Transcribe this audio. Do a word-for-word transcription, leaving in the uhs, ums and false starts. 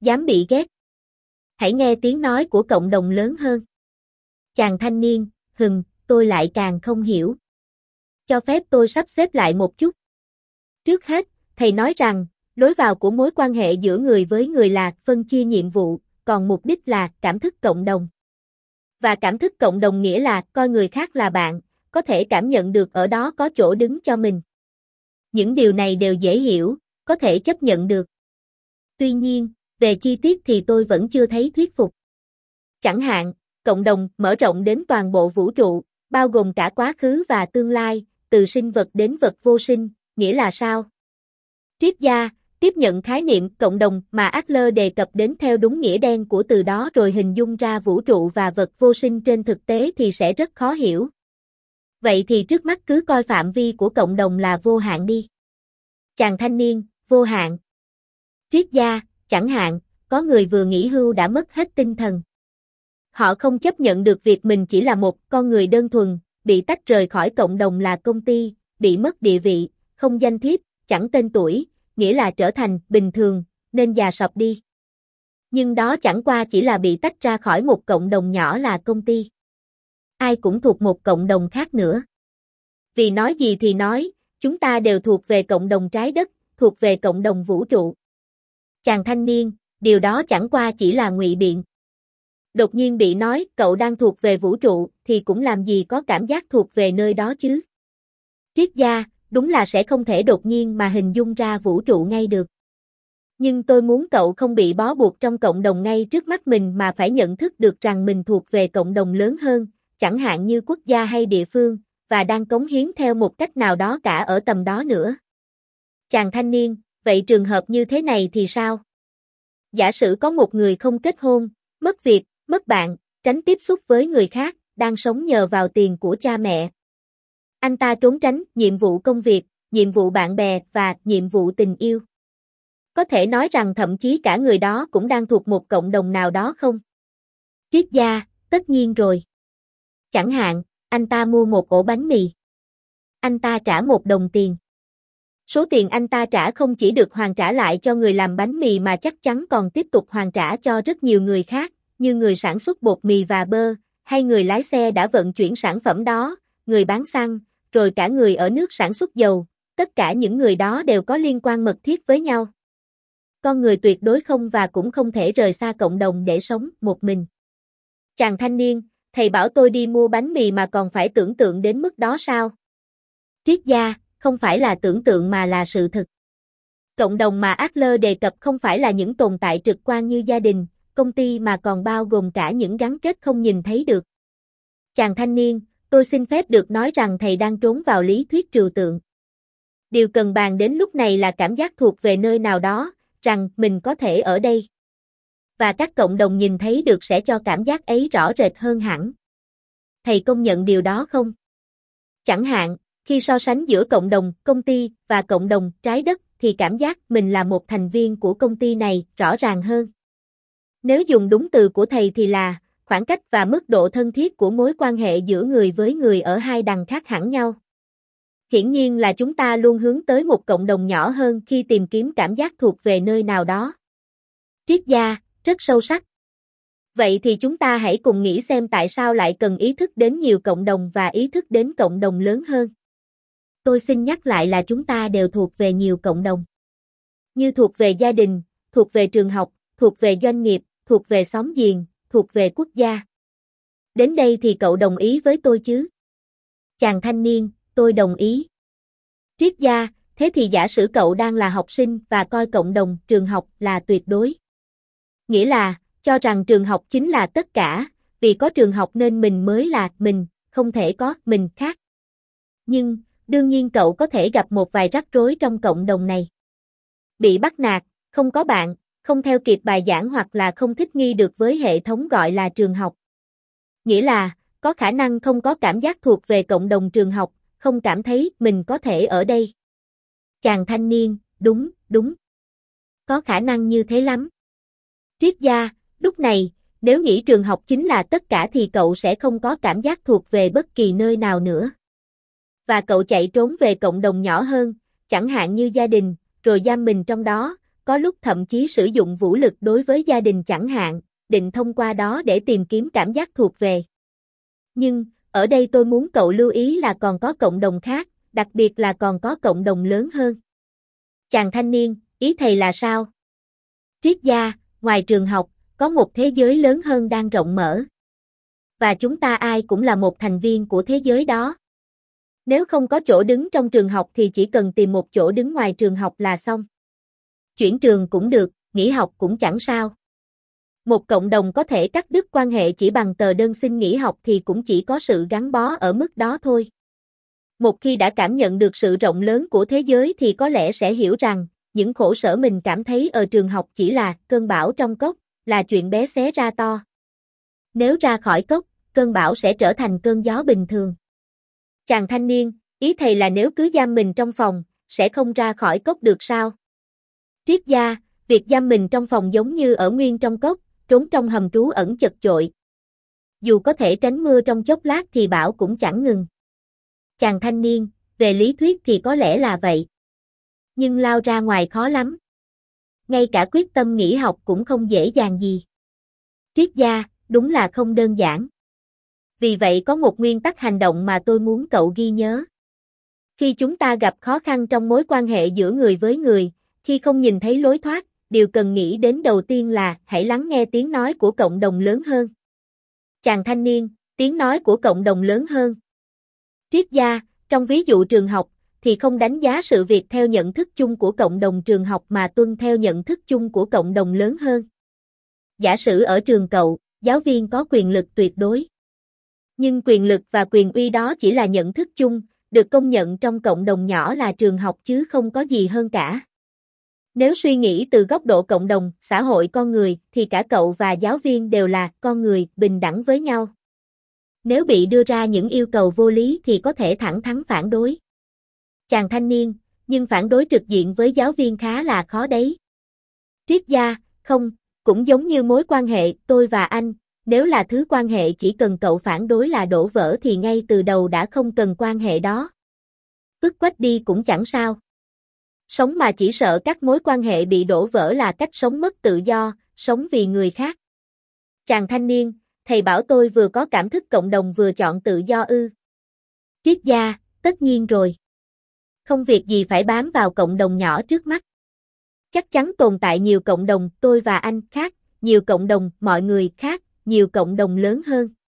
Dám bị ghét. Hãy nghe tiếng nói của cộng đồng lớn hơn. Chàng thanh niên, hừm, tôi lại càng không hiểu. Cho phép tôi sắp xếp lại một chút. Trước hết, thầy nói rằng, lối vào của mối quan hệ giữa người với người là phân chia nhiệm vụ, còn mục đích là cảm thức cộng đồng. Và cảm thức cộng đồng nghĩa là coi người khác là bạn, có thể cảm nhận được ở đó có chỗ đứng cho mình. Những điều này đều dễ hiểu, có thể chấp nhận được. Tuy nhiên, về chi tiết thì tôi vẫn chưa thấy thuyết phục. Chẳng hạn, cộng đồng mở rộng đến toàn bộ vũ trụ, bao gồm cả quá khứ và tương lai, từ sinh vật đến vật vô sinh, nghĩa là sao? Triết gia, tiếp nhận khái niệm cộng đồng mà Adler đề cập đến theo đúng nghĩa đen của từ đó rồi hình dung ra vũ trụ và vật vô sinh trên thực tế thì sẽ rất khó hiểu. Vậy thì trước mắt cứ coi phạm vi của cộng đồng là vô hạn đi. Chàng thanh niên, vô hạn. Triết gia, chẳng hạn, có người vừa nghỉ hưu đã mất hết tinh thần. Họ không chấp nhận được việc mình chỉ là một con người đơn thuần, bị tách rời khỏi cộng đồng là công ty, bị mất địa vị, không danh thiếp, chẳng tên tuổi, nghĩa là trở thành bình thường, nên già sập đi. Nhưng đó chẳng qua chỉ là bị tách ra khỏi một cộng đồng nhỏ là công ty. Ai cũng thuộc một cộng đồng khác nữa. Vì nói gì thì nói, chúng ta đều thuộc về cộng đồng trái đất, thuộc về cộng đồng vũ trụ. Chàng thanh niên, điều đó chẳng qua chỉ là ngụy biện. Đột nhiên bị nói cậu đang thuộc về vũ trụ thì cũng làm gì có cảm giác thuộc về nơi đó chứ. Triết gia, đúng là sẽ không thể đột nhiên mà hình dung ra vũ trụ ngay được. Nhưng tôi muốn cậu không bị bó buộc trong cộng đồng ngay trước mắt mình mà phải nhận thức được rằng mình thuộc về cộng đồng lớn hơn, chẳng hạn như quốc gia hay địa phương, và đang cống hiến theo một cách nào đó cả ở tầm đó nữa. Chàng thanh niên, vậy trường hợp như thế này thì sao? Giả sử có một người không kết hôn, mất việc, mất bạn, tránh tiếp xúc với người khác, đang sống nhờ vào tiền của cha mẹ. Anh ta trốn tránh nhiệm vụ công việc, nhiệm vụ bạn bè và nhiệm vụ tình yêu. Có thể nói rằng thậm chí cả người đó cũng đang thuộc một cộng đồng nào đó không? Triết gia, tất nhiên rồi. Chẳng hạn, anh ta mua một ổ bánh mì. Anh ta trả một đồng tiền. Số tiền anh ta trả không chỉ được hoàn trả lại cho người làm bánh mì mà chắc chắn còn tiếp tục hoàn trả cho rất nhiều người khác, như người sản xuất bột mì và bơ, hay người lái xe đã vận chuyển sản phẩm đó, người bán xăng, rồi cả người ở nước sản xuất dầu, tất cả những người đó đều có liên quan mật thiết với nhau. Con người tuyệt đối không và cũng không thể rời xa cộng đồng để sống một mình. Chàng thanh niên, thầy bảo tôi đi mua bánh mì mà còn phải tưởng tượng đến mức đó sao? Triết gia, không phải là tưởng tượng mà là sự thực. Cộng đồng mà Adler đề cập không phải là những tồn tại trực quan như gia đình, công ty mà còn bao gồm cả những gắn kết không nhìn thấy được. Chàng thanh niên, tôi xin phép được nói rằng thầy đang trốn vào lý thuyết trừu tượng. Điều cần bàn đến lúc này là cảm giác thuộc về nơi nào đó, rằng mình có thể ở đây. Và các cộng đồng nhìn thấy được sẽ cho cảm giác ấy rõ rệt hơn hẳn. Thầy công nhận điều đó không? Chẳng hạn, khi so sánh giữa cộng đồng, công ty và cộng đồng trái đất thì cảm giác mình là một thành viên của công ty này rõ ràng hơn. Nếu dùng đúng từ của thầy thì là khoảng cách và mức độ thân thiết của mối quan hệ giữa người với người ở hai đằng khác hẳn nhau. Hiển nhiên là chúng ta luôn hướng tới một cộng đồng nhỏ hơn khi tìm kiếm cảm giác thuộc về nơi nào đó. Triết gia, rất sâu sắc. Vậy thì chúng ta hãy cùng nghĩ xem tại sao lại cần ý thức đến nhiều cộng đồng và ý thức đến cộng đồng lớn hơn. Tôi xin nhắc lại là chúng ta đều thuộc về nhiều cộng đồng. Như thuộc về gia đình, thuộc về trường học, thuộc về doanh nghiệp, thuộc về xóm giềng, thuộc về quốc gia. Đến đây thì cậu đồng ý với tôi chứ? Chàng thanh niên, tôi đồng ý. Triết gia, thế thì giả sử cậu đang là học sinh và coi cộng đồng, trường học là tuyệt đối. Nghĩa là, cho rằng trường học chính là tất cả, vì có trường học nên mình mới là mình, không thể có mình khác. Nhưng, đương nhiên cậu có thể gặp một vài rắc rối trong cộng đồng này. Bị bắt nạt, không có bạn, không theo kịp bài giảng hoặc là không thích nghi được với hệ thống gọi là trường học. Nghĩa là, có khả năng không có cảm giác thuộc về cộng đồng trường học, không cảm thấy mình có thể ở đây. Chàng thanh niên, đúng, đúng. Có khả năng như thế lắm. Triết gia, lúc này, nếu nghĩ trường học chính là tất cả thì cậu sẽ không có cảm giác thuộc về bất kỳ nơi nào nữa. Và cậu chạy trốn về cộng đồng nhỏ hơn, chẳng hạn như gia đình, rồi giam mình trong đó, có lúc thậm chí sử dụng vũ lực đối với gia đình chẳng hạn, định thông qua đó để tìm kiếm cảm giác thuộc về. Nhưng, ở đây tôi muốn cậu lưu ý là còn có cộng đồng khác, đặc biệt là còn có cộng đồng lớn hơn. Chàng thanh niên, ý thầy là sao? Triết gia, ngoài trường học, có một thế giới lớn hơn đang rộng mở. Và chúng ta ai cũng là một thành viên của thế giới đó. Nếu không có chỗ đứng trong trường học thì chỉ cần tìm một chỗ đứng ngoài trường học là xong. Chuyển trường cũng được, nghỉ học cũng chẳng sao. Một cộng đồng có thể cắt đứt quan hệ chỉ bằng tờ đơn xin nghỉ học thì cũng chỉ có sự gắn bó ở mức đó thôi. Một khi đã cảm nhận được sự rộng lớn của thế giới thì có lẽ sẽ hiểu rằng, những khổ sở mình cảm thấy ở trường học chỉ là cơn bão trong cốc, là chuyện bé xé ra to. Nếu ra khỏi cốc, cơn bão sẽ trở thành cơn gió bình thường. Chàng thanh niên, ý thầy là nếu cứ giam mình trong phòng, sẽ không ra khỏi cốc được sao? Triết gia, việc giam mình trong phòng giống như ở nguyên trong cốc, trốn trong hầm trú ẩn chật chội. Dù có thể tránh mưa trong chốc lát thì bão cũng chẳng ngừng. Chàng thanh niên, về lý thuyết thì có lẽ là vậy. Nhưng lao ra ngoài khó lắm. Ngay cả quyết tâm nghỉ học cũng không dễ dàng gì. Triết gia, đúng là không đơn giản. Vì vậy có một nguyên tắc hành động mà tôi muốn cậu ghi nhớ. Khi chúng ta gặp khó khăn trong mối quan hệ giữa người với người, khi không nhìn thấy lối thoát, điều cần nghĩ đến đầu tiên là hãy lắng nghe tiếng nói của cộng đồng lớn hơn. Chàng thanh niên, tiếng nói của cộng đồng lớn hơn. Triết gia, trong ví dụ trường học, thì không đánh giá sự việc theo nhận thức chung của cộng đồng trường học mà tuân theo nhận thức chung của cộng đồng lớn hơn. Giả sử ở trường cậu, giáo viên có quyền lực tuyệt đối. Nhưng quyền lực và quyền uy đó chỉ là nhận thức chung, được công nhận trong cộng đồng nhỏ là trường học chứ không có gì hơn cả. Nếu suy nghĩ từ góc độ cộng đồng, xã hội con người, thì cả cậu và giáo viên đều là con người, bình đẳng với nhau. Nếu bị đưa ra những yêu cầu vô lý thì có thể thẳng thắn phản đối. Chàng thanh niên, nhưng phản đối trực diện với giáo viên khá là khó đấy. Triết gia, không, cũng giống như mối quan hệ tôi và anh, nếu là thứ quan hệ chỉ cần cậu phản đối là đổ vỡ thì ngay từ đầu đã không cần quan hệ đó. Vứt quách đi cũng chẳng sao. Sống mà chỉ sợ các mối quan hệ bị đổ vỡ là cách sống mất tự do, sống vì người khác. Chàng thanh niên, thầy bảo tôi vừa có cảm thức cộng đồng vừa chọn tự do ư. Triết gia, tất nhiên rồi. Không việc gì phải bám vào cộng đồng nhỏ trước mắt. Chắc chắn tồn tại nhiều cộng đồng tôi và anh khác, nhiều cộng đồng mọi người khác, nhiều cộng đồng lớn hơn.